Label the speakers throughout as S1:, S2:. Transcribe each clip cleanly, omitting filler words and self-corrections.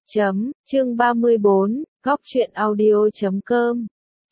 S1: Chương 34, góc truyện audio.com.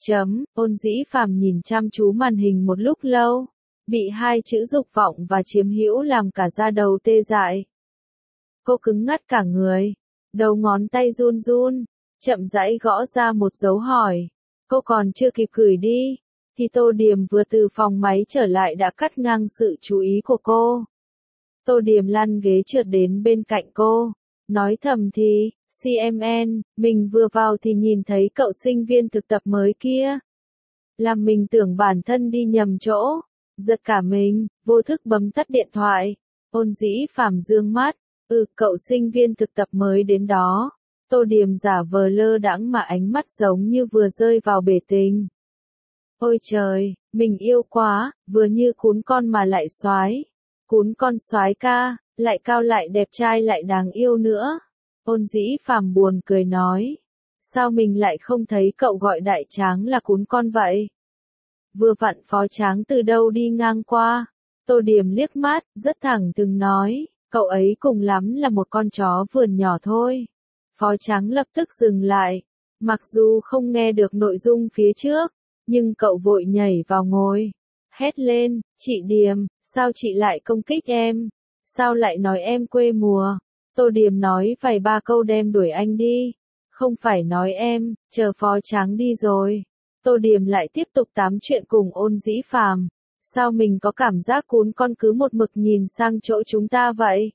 S1: Ôn Dĩ Phàm nhìn chăm chú màn hình một lúc lâu, bị hai chữ dục vọng và chiếm hữu làm cả da đầu tê dại. Cô cứng ngắt cả người, đầu ngón tay run run, chậm rãi gõ ra một dấu hỏi. Cô còn chưa kịp gửi đi, thì Tô Điềm vừa từ phòng máy trở lại đã cắt ngang sự chú ý của cô. Tô Điềm lăn ghế trượt đến bên cạnh cô, nói thầm thì, CMN, mình vừa vào thì nhìn thấy cậu sinh viên thực tập mới kia. Làm mình tưởng bản thân đi nhầm chỗ, giật cả mình, vô thức bấm tắt điện thoại. Ôn Dĩ Phàm dương mắt, cậu sinh viên thực tập mới đến đó. Tô Điềm giả vờ lơ đãng mà ánh mắt giống như vừa rơi vào bể tình. Ôi trời, mình yêu quá, vừa như cún con mà lại soái. Cún con soái ca, lại cao lại đẹp trai lại đáng yêu nữa. Ôn Dĩ Phàm buồn cười nói. Sao mình lại không thấy cậu gọi đại tráng là cún con vậy? Vừa vặn phó tráng từ đâu đi ngang qua. Tô Điềm liếc mắt, rất thẳng thừng nói, cậu ấy cùng lắm là một con chó vườn nhỏ thôi. Phó tráng lập tức dừng lại. Mặc dù không nghe được nội dung phía trước, nhưng cậu vội nhảy vào ngồi. Hét lên, chị Điềm, sao chị lại công kích em? Sao lại nói em quê mùa? Tô Điềm nói vài ba câu đem đuổi anh đi. Không phải nói em, chờ phó tráng đi rồi. Tô Điềm lại tiếp tục tám chuyện cùng Ôn Dĩ Phàm. Sao mình có cảm giác cún con cứ một mực nhìn sang chỗ chúng ta vậy?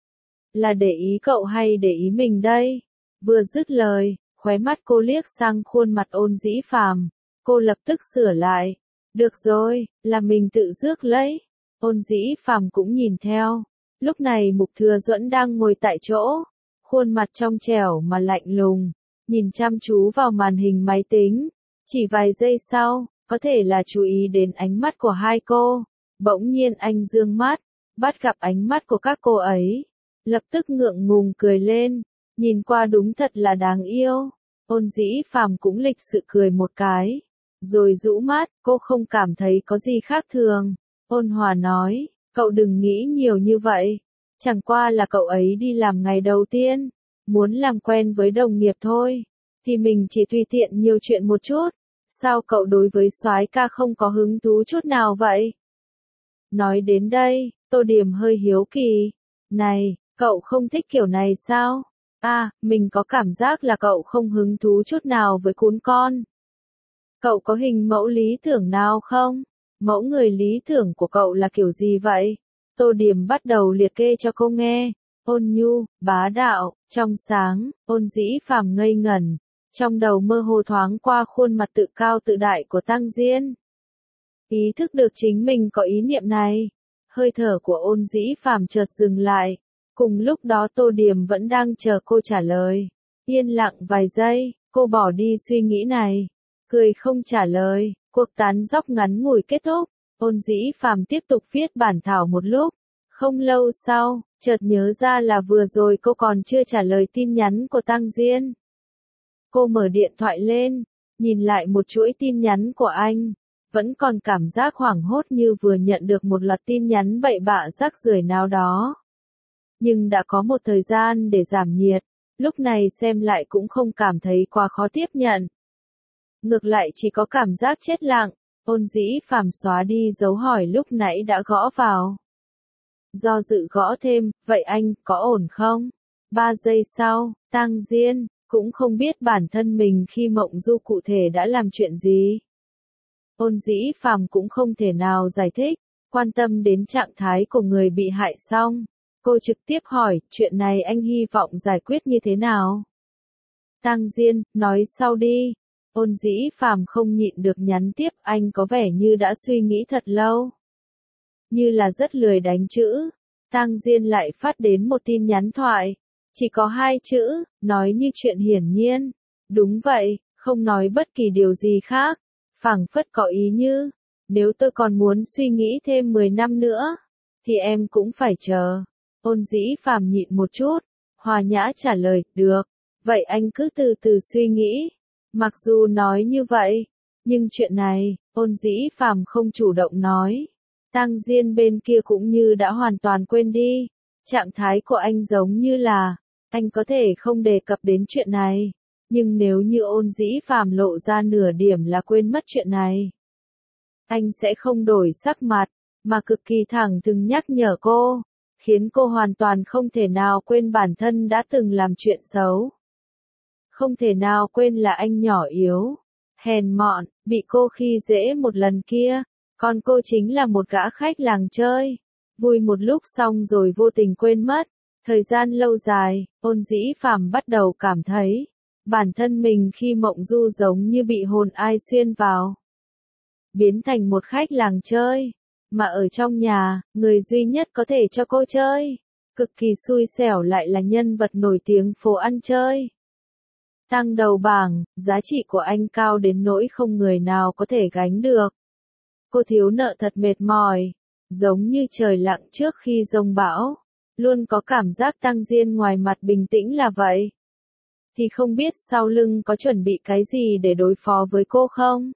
S1: Là để ý cậu hay để ý mình đây? Vừa dứt lời, khóe mắt cô liếc sang khuôn mặt Ôn Dĩ Phàm. Cô lập tức sửa lại. Được rồi, là mình tự rước lấy. Ôn Dĩ Phàm cũng nhìn theo. Lúc này Mục Thừa Duẫn đang ngồi tại chỗ, khuôn mặt trong trẻo mà lạnh lùng, nhìn chăm chú vào màn hình máy tính. Chỉ vài giây sau, có thể là chú ý đến ánh mắt của hai cô. Bỗng nhiên anh dương mắt, bắt gặp ánh mắt của các cô ấy. Lập tức ngượng ngùng cười lên, nhìn qua đúng thật là đáng yêu. Ôn Dĩ Phàm cũng lịch sự cười một cái, rồi rũ mắt, cô không cảm thấy có gì khác thường. Ôn Hòa nói, cậu đừng nghĩ nhiều như vậy. Chẳng qua là cậu ấy đi làm ngày đầu tiên, muốn làm quen với đồng nghiệp thôi. Thì mình chỉ tùy tiện nhiều chuyện một chút. Sao cậu đối với soái ca không có hứng thú chút nào vậy? Nói đến đây, Tô Điềm hơi hiếu kỳ. Này, cậu không thích kiểu này sao? Mình có cảm giác là cậu không hứng thú chút nào với cún con. Cậu có hình mẫu lý tưởng nào không? Mẫu người lý tưởng của cậu là kiểu gì vậy? Tô Điềm bắt đầu liệt kê cho cô nghe. Ôn nhu, bá đạo, trong sáng. Ôn Dĩ Phàm ngây ngẩn. Trong đầu mơ hồ thoáng qua khuôn mặt tự cao tự đại của Tăng Diên. Ý thức được chính mình có ý niệm này. Hơi thở của Ôn Dĩ Phàm chợt dừng lại. Cùng lúc đó Tô Điềm vẫn đang chờ cô trả lời. Yên lặng vài giây, cô bỏ đi suy nghĩ này. Cười không trả lời, cuộc tán dóc ngắn ngủi kết thúc. Ôn Dĩ Phàm tiếp tục viết bản thảo một lúc. Không lâu sau, chợt nhớ ra là vừa rồi cô còn chưa trả lời tin nhắn của Tăng Diên. Cô mở điện thoại lên, nhìn lại một chuỗi tin nhắn của anh. Vẫn còn cảm giác hoảng hốt như vừa nhận được một loạt tin nhắn bậy bạ rác rưởi nào đó. Nhưng đã có một thời gian để giảm nhiệt, lúc này xem lại cũng không cảm thấy quá khó tiếp nhận. Ngược lại chỉ có cảm giác chết lặng. Ôn Dĩ Phàm xóa đi dấu hỏi lúc nãy đã gõ vào. Do dự gõ thêm, vậy anh, có ổn không? 3 giây sau, Tăng Diên, cũng không biết bản thân mình khi mộng du cụ thể đã làm chuyện gì. Ôn Dĩ Phàm cũng không thể nào giải thích, quan tâm đến trạng thái của người bị hại xong. Cô trực tiếp hỏi, chuyện này anh hy vọng giải quyết như thế nào? Tăng Diên, nói sau đi. Ôn Dĩ Phàm không nhịn được nhắn tiếp, anh có vẻ như đã suy nghĩ thật lâu. Như là rất lười đánh chữ. Tăng Diên lại phát đến một tin nhắn thoại. Chỉ có 2 chữ, nói như chuyện hiển nhiên. Đúng vậy, không nói bất kỳ điều gì khác. Phảng phất có ý như, nếu tôi còn muốn suy nghĩ thêm 10 năm nữa, thì em cũng phải chờ. Ôn Dĩ Phàm nhịn một chút, hòa nhã trả lời, được, vậy anh cứ từ từ suy nghĩ. Mặc dù nói như vậy, nhưng chuyện này, Ôn Dĩ Phàm không chủ động nói. Tăng Diên bên kia cũng như đã hoàn toàn quên đi. Trạng thái của anh giống như là, Anh có thể không đề cập đến chuyện này, nhưng nếu như Ôn Dĩ Phàm lộ ra nửa điểm là quên mất chuyện này, anh sẽ không đổi sắc mặt, mà cực kỳ thẳng thừng nhắc nhở cô, khiến cô hoàn toàn không thể nào quên bản thân đã từng làm chuyện xấu. Không thể nào quên là anh nhỏ yếu, hèn mọn, bị cô khi dễ một lần kia, còn cô chính là một gã khách làng chơi, vui một lúc xong rồi vô tình quên mất. Thời gian lâu dài, Ôn Dĩ Phàm bắt đầu cảm thấy, bản thân mình khi mộng du giống như bị hồn ai xuyên vào, biến thành một khách làng chơi, mà ở trong nhà, người duy nhất có thể cho cô chơi, cực kỳ xui xẻo lại là nhân vật nổi tiếng phố ăn chơi. Tăng đầu bảng, giá trị của anh cao đến nỗi không người nào có thể gánh được. Cô thiếu nợ thật mệt mỏi, giống như trời lặng trước khi giông bão, luôn có cảm giác Tăng Diên ngoài mặt bình tĩnh là vậy. Thì không biết sau lưng có chuẩn bị cái gì để đối phó với cô không?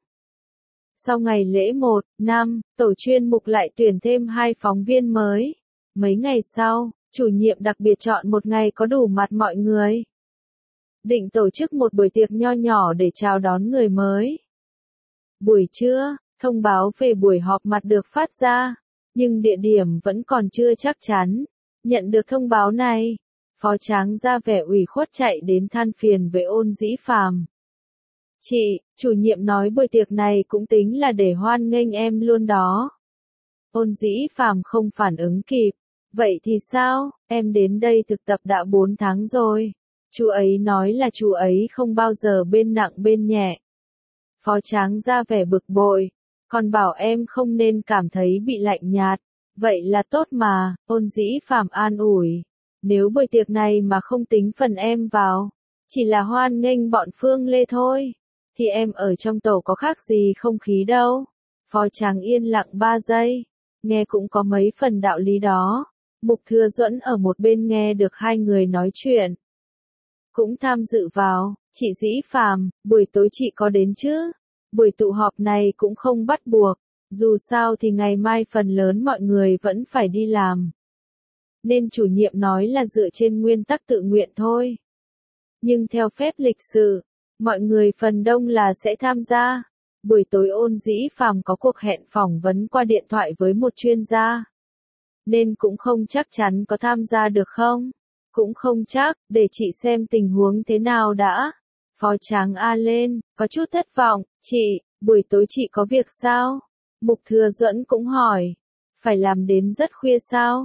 S1: Sau ngày lễ 1 năm, tổ chuyên mục lại tuyển thêm 2 phóng viên mới. Mấy ngày sau, chủ nhiệm đặc biệt chọn một ngày có đủ mặt mọi người. Định tổ chức một buổi tiệc nho nhỏ để chào đón người mới. Buổi trưa, thông báo về buổi họp mặt được phát ra, nhưng địa điểm vẫn còn chưa chắc chắn. Nhận được thông báo này, Phó Tráng ra vẻ ủy khuất chạy đến than phiền với Ôn Dĩ Phàm. Chị, chủ nhiệm nói buổi tiệc này cũng tính là để hoan nghênh em luôn đó. Ôn Dĩ Phàm không phản ứng kịp. Vậy thì sao, em đến đây thực tập đã 4 tháng rồi. Chú ấy nói là chú ấy không bao giờ bên nặng bên nhẹ. Phó Tráng ra vẻ bực bội, còn bảo em không nên cảm thấy bị lạnh nhạt. Vậy là tốt mà, Ôn Dĩ Phàm an ủi. Nếu buổi tiệc này mà không tính phần em vào, chỉ là hoan nghênh bọn Phương Lê thôi, thì em ở trong tổ có khác gì không khí đâu. Phó Tráng yên lặng 3 giây, nghe cũng có mấy phần đạo lý đó. Mục Thừa Duẫn ở một bên nghe được hai người nói chuyện, cũng tham dự vào. Chị Dĩ Phàm, buổi tối chị có đến chứ? Buổi tụ họp này cũng không bắt buộc, dù sao thì ngày mai phần lớn mọi người vẫn phải đi làm. Nên chủ nhiệm nói là dựa trên nguyên tắc tự nguyện thôi. Nhưng theo phép lịch sự, mọi người phần đông là sẽ tham gia. Buổi tối Ôn Dĩ Phàm có cuộc hẹn phỏng vấn qua điện thoại với một chuyên gia, nên cũng không chắc chắn có tham gia được không. Cũng không chắc, để chị xem tình huống thế nào đã. Phó Tráng a lên, có chút thất vọng. Chị, buổi tối chị có việc sao? Mục Thừa Duẫn cũng hỏi. Phải làm đến rất khuya sao?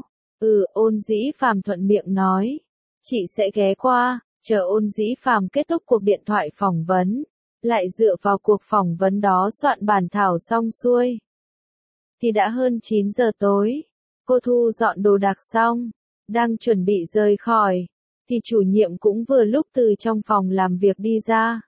S1: Ôn Dĩ Phàm thuận miệng nói. Chị sẽ ghé qua, chờ Ôn Dĩ Phàm kết thúc cuộc điện thoại phỏng vấn, lại dựa vào cuộc phỏng vấn đó soạn bản thảo xong xuôi. Thì đã hơn 9 giờ tối. Cô thu dọn đồ đạc xong, đang chuẩn bị rời khỏi, thì chủ nhiệm cũng vừa lúc từ trong phòng làm việc đi ra.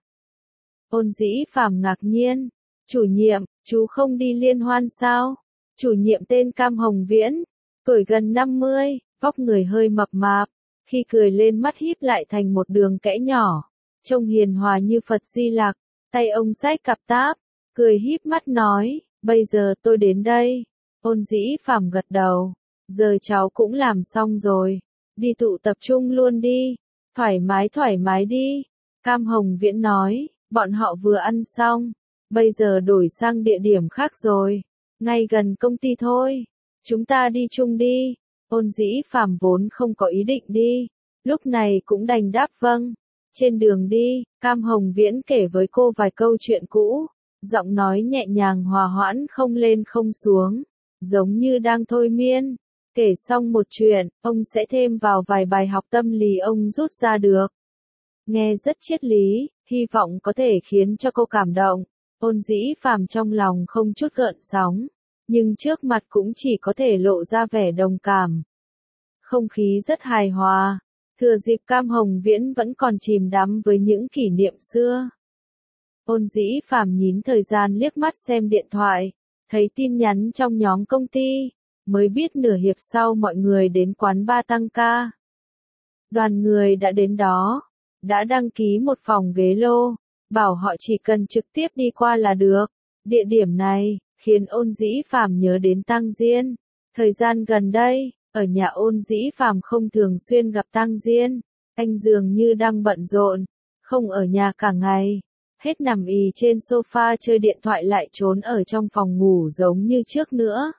S1: Ôn Dĩ Phàm ngạc nhiên. Chủ nhiệm, chú không đi liên hoan sao? Chủ nhiệm tên Cam Hồng Viễn, tuổi gần 50, vóc người hơi mập mạp, khi cười lên mắt híp lại thành một đường kẽ nhỏ, trông hiền hòa như Phật Di Lặc, tay ông xách cặp táp, cười híp mắt nói, bây giờ tôi đến đây. Ôn Dĩ Phàm gật đầu, giờ cháu cũng làm xong rồi, đi tụ tập trung luôn đi, thoải mái đi. Cam Hồng Viễn nói, bọn họ vừa ăn xong, bây giờ đổi sang địa điểm khác rồi, ngay gần công ty thôi, chúng ta đi chung đi. Ôn Dĩ Phàm vốn không có ý định đi, lúc này cũng đành đáp vâng. Trên đường đi, Cam Hồng Viễn kể với cô vài câu chuyện cũ, giọng nói nhẹ nhàng hòa hoãn không lên không xuống, giống như đang thôi miên. Kể xong một chuyện, ông sẽ thêm vào vài bài học tâm lý ông rút ra được. Nghe rất triết lý, hy vọng có thể khiến cho cô cảm động. Ôn Dĩ Phàm trong lòng không chút gợn sóng, nhưng trước mặt cũng chỉ có thể lộ ra vẻ đồng cảm. Không khí rất hài hòa, thừa dịp Cam Hồng Viễn vẫn còn chìm đắm với những kỷ niệm xưa. Ôn Dĩ Phàm nhín thời gian liếc mắt xem điện thoại, thấy tin nhắn trong nhóm công ty, mới biết nửa hiệp sau mọi người đến quán bar tăng ca. Đoàn người đã đến đó, đã đăng ký một phòng ghế lô, bảo họ chỉ cần trực tiếp đi qua là được. Địa điểm này khiến Ôn Dĩ Phàm nhớ đến Tăng Diên. Thời gian gần đây, ở nhà Ôn Dĩ Phàm không thường xuyên gặp Tăng Diên, anh dường như đang bận rộn, không ở nhà cả ngày, hết nằm ì trên sofa chơi điện thoại lại trốn ở trong phòng ngủ giống như trước nữa.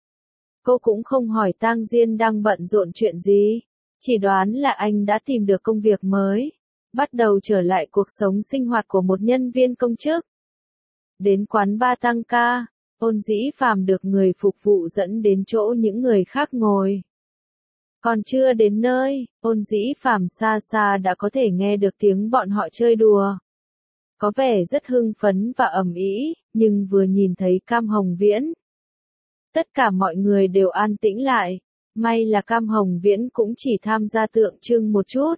S1: Cô cũng không hỏi Tang Diên đang bận rộn chuyện gì, chỉ đoán là anh đã tìm được công việc mới, bắt đầu trở lại cuộc sống sinh hoạt của một nhân viên công chức. Đến quán bar tăng ca, Ôn Dĩ Phàm được người phục vụ dẫn đến chỗ những người khác ngồi. Còn chưa đến nơi, Ôn Dĩ Phàm xa xa đã có thể nghe được tiếng bọn họ chơi đùa. Có vẻ rất hưng phấn và ầm ĩ, nhưng vừa nhìn thấy Cam Hồng Viễn, tất cả mọi người đều an tĩnh lại, may là Cam Hồng Viễn cũng chỉ tham gia tượng trưng một chút.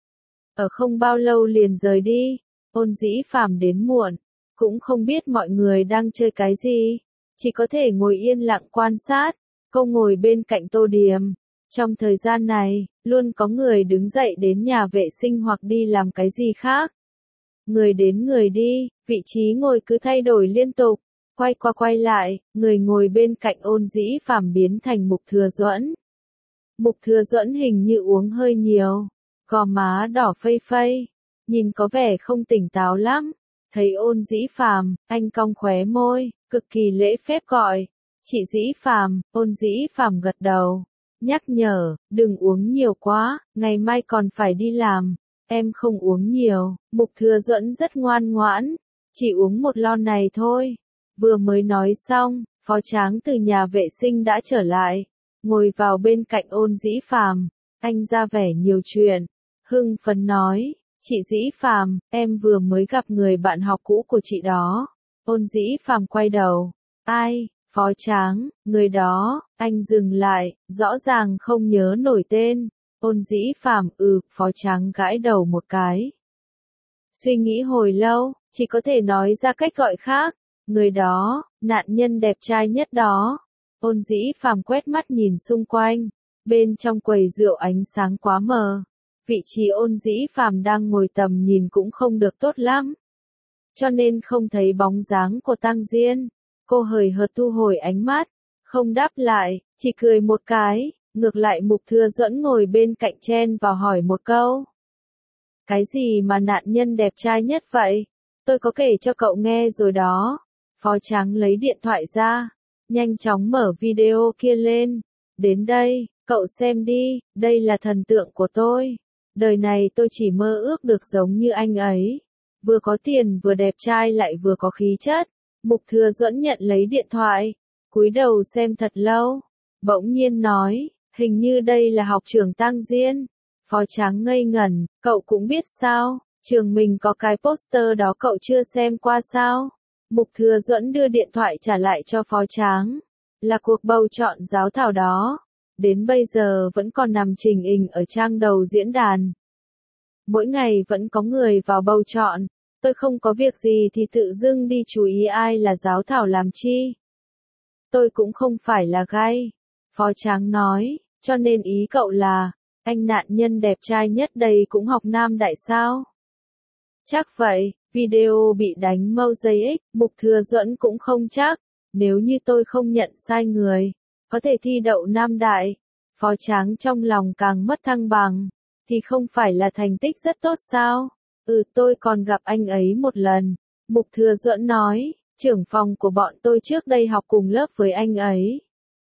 S1: Ở không bao lâu liền rời đi, Ôn Dĩ Phàm đến muộn, cũng không biết mọi người đang chơi cái gì, chỉ có thể ngồi yên lặng quan sát. Cô ngồi bên cạnh Tô Điềm. Trong thời gian này, luôn có người đứng dậy đến nhà vệ sinh hoặc đi làm cái gì khác. Người đến người đi, vị trí ngồi cứ thay đổi liên tục, quay qua quay lại, người ngồi bên cạnh Ôn Dĩ Phàm biến thành Mục Thừa Duẫn. Mục Thừa Duẫn hình như uống hơi nhiều, gò má đỏ phây phây, nhìn có vẻ không tỉnh táo lắm. Thấy Ôn Dĩ Phàm, anh cong khóe môi, cực kỳ lễ phép gọi, "Chị Dĩ Phàm." Ôn Dĩ Phàm gật đầu, nhắc nhở, "Đừng uống nhiều quá, ngày mai còn phải đi làm." "Em không uống nhiều." Mục Thừa Duẫn rất ngoan ngoãn, "Chỉ uống một lon này thôi." Vừa mới nói xong, Phó Tráng từ nhà vệ sinh đã trở lại, ngồi vào bên cạnh Ôn Dĩ Phàm, anh ra vẻ nhiều chuyện, hưng phấn nói, "Chị Dĩ Phàm, em vừa mới gặp người bạn học cũ của chị đó." Ôn Dĩ Phàm quay đầu, "Ai?" "Phó Tráng." "Người đó." Anh dừng lại, rõ ràng không nhớ nổi tên. Ôn Dĩ Phàm, Phó Tráng gãi đầu một cái. Suy nghĩ hồi lâu, chỉ có thể nói ra cách gọi khác. "Người đó, nạn nhân đẹp trai nhất đó." Ôn Dĩ Phàm quét mắt nhìn xung quanh, bên trong quầy rượu ánh sáng quá mờ. Vị trí Ôn Dĩ Phàm đang ngồi tầm nhìn cũng không được tốt lắm, cho nên không thấy bóng dáng của Tang Diên. Cô hời hợt thu hồi ánh mắt, không đáp lại, chỉ cười một cái. Ngược lại Mục Thừa Duẫn ngồi bên cạnh chen vào hỏi một câu. "Cái gì mà nạn nhân đẹp trai nhất vậy? Tôi có kể cho cậu nghe rồi đó." Phó Tráng lấy điện thoại ra, nhanh chóng mở video kia lên. "Đến đây, cậu xem đi, đây là thần tượng của tôi. Đời này tôi chỉ mơ ước được giống như anh ấy. Vừa có tiền vừa đẹp trai lại vừa có khí chất." Mục Thừa Duẫn nhận lấy điện thoại, cúi đầu xem thật lâu, bỗng nhiên nói, "Hình như đây là học trưởng Tang Diên." Phó Tráng ngây ngẩn, "Cậu cũng biết sao? Trường mình có cái poster đó cậu chưa xem qua sao?" Mục Thừa Duẫn đưa điện thoại trả lại cho Phó Tráng. "Là cuộc bầu chọn giám khảo đó. Đến bây giờ vẫn còn nằm trình hình ở trang đầu diễn đàn. Mỗi ngày vẫn có người vào bầu chọn. Tôi không có việc gì thì tự dưng đi chú ý ai là giám khảo làm chi. Tôi cũng không phải là gay." Phó Tráng nói, "Cho nên ý cậu là, anh nạn nhân đẹp trai nhất đây cũng học Nam Đại sao?" "Chắc vậy." Video bị đánh mosaic, Mục Thừa Duẫn cũng không chắc. "Nếu như tôi không nhận sai người, có thể thi đậu Nam Đại." Phó Tráng trong lòng càng mất thăng bằng. "Thì không phải là thành tích rất tốt sao?" Tôi còn gặp anh ấy một lần." Mục Thừa Duẫn nói, "Trưởng phòng của bọn tôi trước đây học cùng lớp với anh ấy.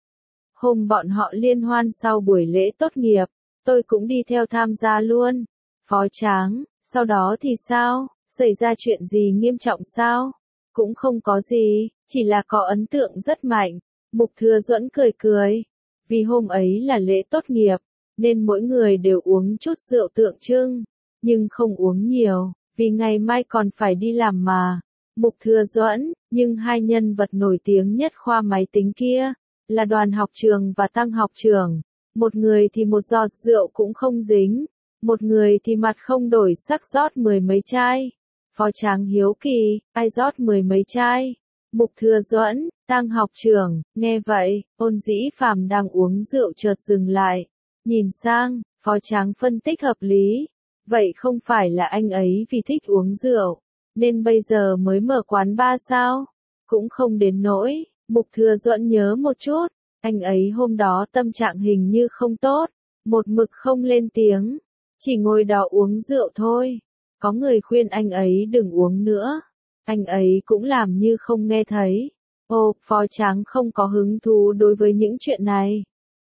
S1: Hôm bọn họ liên hoan sau buổi lễ tốt nghiệp, tôi cũng đi theo tham gia luôn." Phó Tráng, "Sau đó thì sao? Xảy ra chuyện gì nghiêm trọng sao?" "Cũng không có gì, chỉ là có ấn tượng rất mạnh." Mục Thừa Duẫn cười cười. Vì hôm ấy là lễ tốt nghiệp, nên mỗi người đều uống chút rượu tượng trưng, nhưng không uống nhiều, vì ngày mai còn phải đi làm mà. Mục Thừa Duẫn, nhưng hai nhân vật nổi tiếng nhất khoa máy tính kia, là Đoàn học trường và Tăng học trưởng. Một người thì một giọt rượu cũng không dính, một người thì mặt không đổi sắc rót mười mấy chai. Phó Tráng hiếu kỳ, ai rót mười mấy chai? Mục Thừa Duẫn, Tăng học trưởng. Nghe vậy, Ôn Dĩ Phàm đang uống rượu chợt dừng lại, nhìn sang. Phó Tráng phân tích hợp lý. Vậy không phải là anh ấy vì thích uống rượu, nên bây giờ mới mở quán bar sao? Cũng không đến nỗi. Mục Thừa Duẫn nhớ một chút, anh ấy hôm đó tâm trạng hình như không tốt, một mực không lên tiếng. Chỉ ngồi đó uống rượu thôi. Có người khuyên anh ấy đừng uống nữa. Anh ấy cũng làm như không nghe thấy. Ô, Phó Tráng không có hứng thú đối với những chuyện này.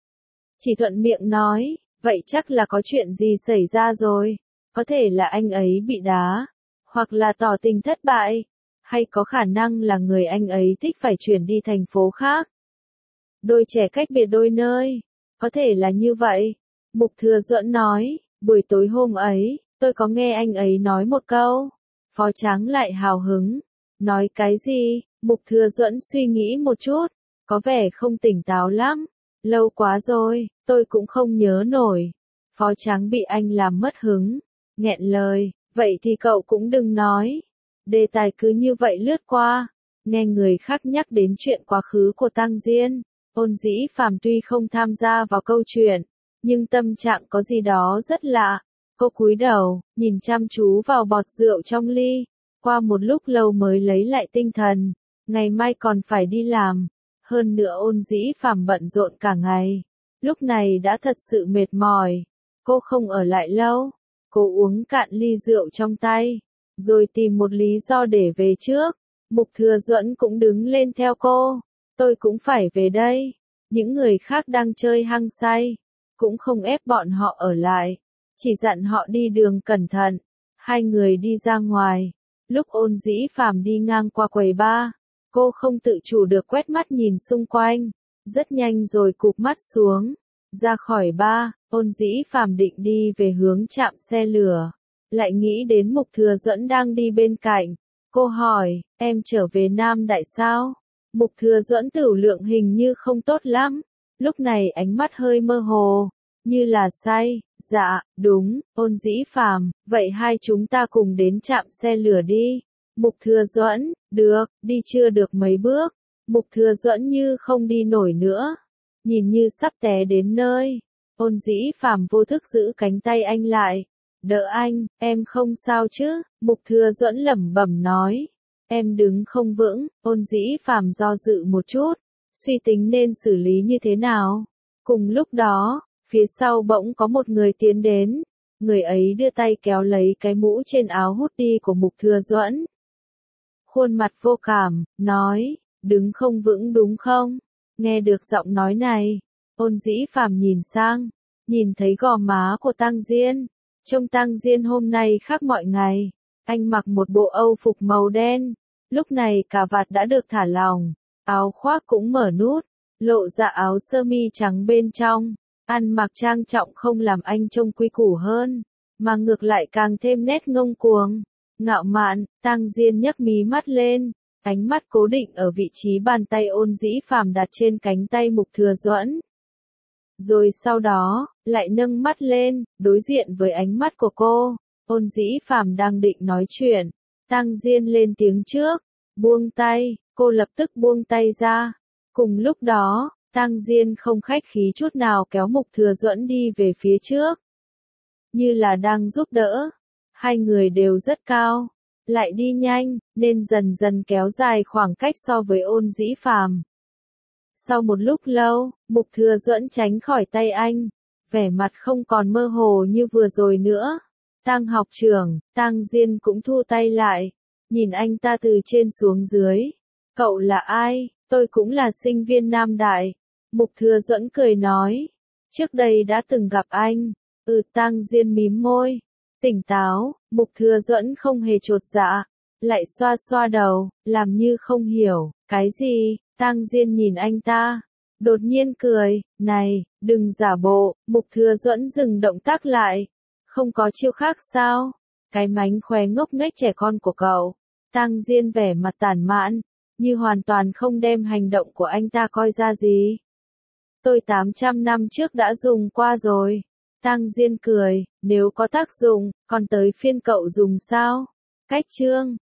S1: Chỉ thuận miệng nói, vậy chắc là có chuyện gì xảy ra rồi. Có thể là anh ấy bị đá, hoặc là tỏ tình thất bại, hay có khả năng là người anh ấy thích phải chuyển đi thành phố khác. Đôi trẻ cách biệt đôi nơi, có thể là như vậy. Mục Thừa Duẫn nói, buổi tối hôm ấy, tôi có nghe anh ấy nói một câu. Phó Tráng lại hào hứng. Nói cái gì? Mục Thừa Duẫn suy nghĩ một chút, có vẻ không tỉnh táo lắm. Lâu quá rồi, tôi cũng không nhớ nổi. Phó Tráng bị anh làm mất hứng, nghẹn lời, vậy thì cậu cũng đừng nói. Đề tài cứ như vậy lướt qua, nghe người khác nhắc đến chuyện quá khứ của Tăng Diên. Ôn Dĩ Phàm tuy không tham gia vào câu chuyện, nhưng tâm trạng có gì đó rất lạ. Cô cúi đầu, nhìn chăm chú vào bọt rượu trong ly. Qua một lúc lâu mới lấy lại tinh thần. Ngày mai còn phải đi làm. Hơn nữa Ôn Dĩ Phàm bận rộn cả ngày. Lúc này đã thật sự mệt mỏi. Cô không ở lại lâu. Cô uống cạn ly rượu trong tay, rồi tìm một lý do để về trước. Mục Thừa Duẫn cũng đứng lên theo cô. Tôi cũng phải về đây. Những người khác đang chơi hăng say, cũng không ép bọn họ ở lại, chỉ dặn họ đi đường cẩn thận. Hai người đi ra ngoài. Lúc Ôn Dĩ Phàm đi ngang qua quầy bar, cô không tự chủ được quét mắt nhìn xung quanh, rất nhanh rồi cụp mắt xuống. Ra khỏi bar, Ôn Dĩ Phàm định đi về hướng trạm xe lửa, lại nghĩ đến Mục Thừa Duẫn đang đi bên cạnh. Cô hỏi, em trở về Nam Đại sao? Mục Thừa Duẫn tửu lượng hình như không tốt lắm, lúc này ánh mắt hơi mơ hồ, như là say. Dạ, đúng. Ôn Dĩ Phàm, vậy hai chúng ta cùng đến trạm xe lửa đi. Mục Thừa Duẫn, được. Đi chưa được mấy bước, Mục Thừa Duẫn như không đi nổi nữa, nhìn như sắp té đến nơi. Ôn Dĩ Phàm vô thức giữ cánh tay anh lại. Đỡ anh, em không sao chứ? Mục Thừa Duẫn lẩm bẩm nói. Em đứng không vững. Ôn Dĩ Phàm do dự một chút, suy tính nên xử lý như thế nào. Cùng lúc đó, phía sau bỗng có một người tiến đến. Người ấy đưa tay kéo lấy cái mũ trên áo hoodie của Mục Thừa Duẫn. Khuôn mặt vô cảm, nói, đứng không vững đúng không? Nghe được giọng nói này, Ôn Dĩ Phàm nhìn sang, nhìn thấy gò má của Tăng Diên. Trông Tăng Diên hôm nay khác mọi ngày. Anh mặc một bộ âu phục màu đen. Lúc này cà vạt đã được thả lỏng, áo khoác cũng mở nút, lộ ra áo sơ mi trắng bên trong. Ăn mặc trang trọng không làm anh trông quý củ hơn, mà ngược lại càng thêm nét ngông cuồng, ngạo mạn. Tăng Diên nhấc mí mắt lên, ánh mắt cố định ở vị trí bàn tay Ôn Dĩ Phàm đặt trên cánh tay Mục Thừa Duẫn. Rồi sau đó, lại nâng mắt lên, đối diện với ánh mắt của cô. Ôn Dĩ Phàm đang định nói chuyện, Tăng Diên lên tiếng trước, buông tay. Cô lập tức buông tay ra. Cùng lúc đó, Tăng Diên không khách khí chút nào kéo Mục Thừa Duẫn đi về phía trước, như là đang giúp đỡ. Hai người đều rất cao, lại đi nhanh, nên dần dần kéo dài khoảng cách so với Ôn Dĩ Phàm. Sau một lúc lâu, Mục Thừa Duẫn tránh khỏi tay anh, vẻ mặt không còn mơ hồ như vừa rồi nữa. Tăng học trưởng. Tăng Diên cũng thu tay lại, nhìn anh ta từ trên xuống dưới. Cậu là ai? Tôi cũng là sinh viên Nam Đại. Mục Thừa Duẫn cười nói. Trước đây đã từng gặp anh. Tăng Diên mím môi. Tỉnh táo. Mục Thừa Duẫn không hề chột dạ, lại xoa xoa đầu, làm như không hiểu. Cái gì? Tăng Diên nhìn anh ta, đột nhiên cười. Này, đừng giả bộ. Mục Thừa Duẫn dừng động tác lại. Không có chiêu khác sao? Cái mánh khóe ngốc nghếch trẻ con của cậu. Tăng Diên vẻ mặt tàn mạn, như hoàn toàn không đem hành động của anh ta coi ra gì. Tôi 800 năm trước đã dùng qua rồi. Tăng Diên cười, nếu có tác dụng, còn tới phiên cậu dùng sao? Cách chương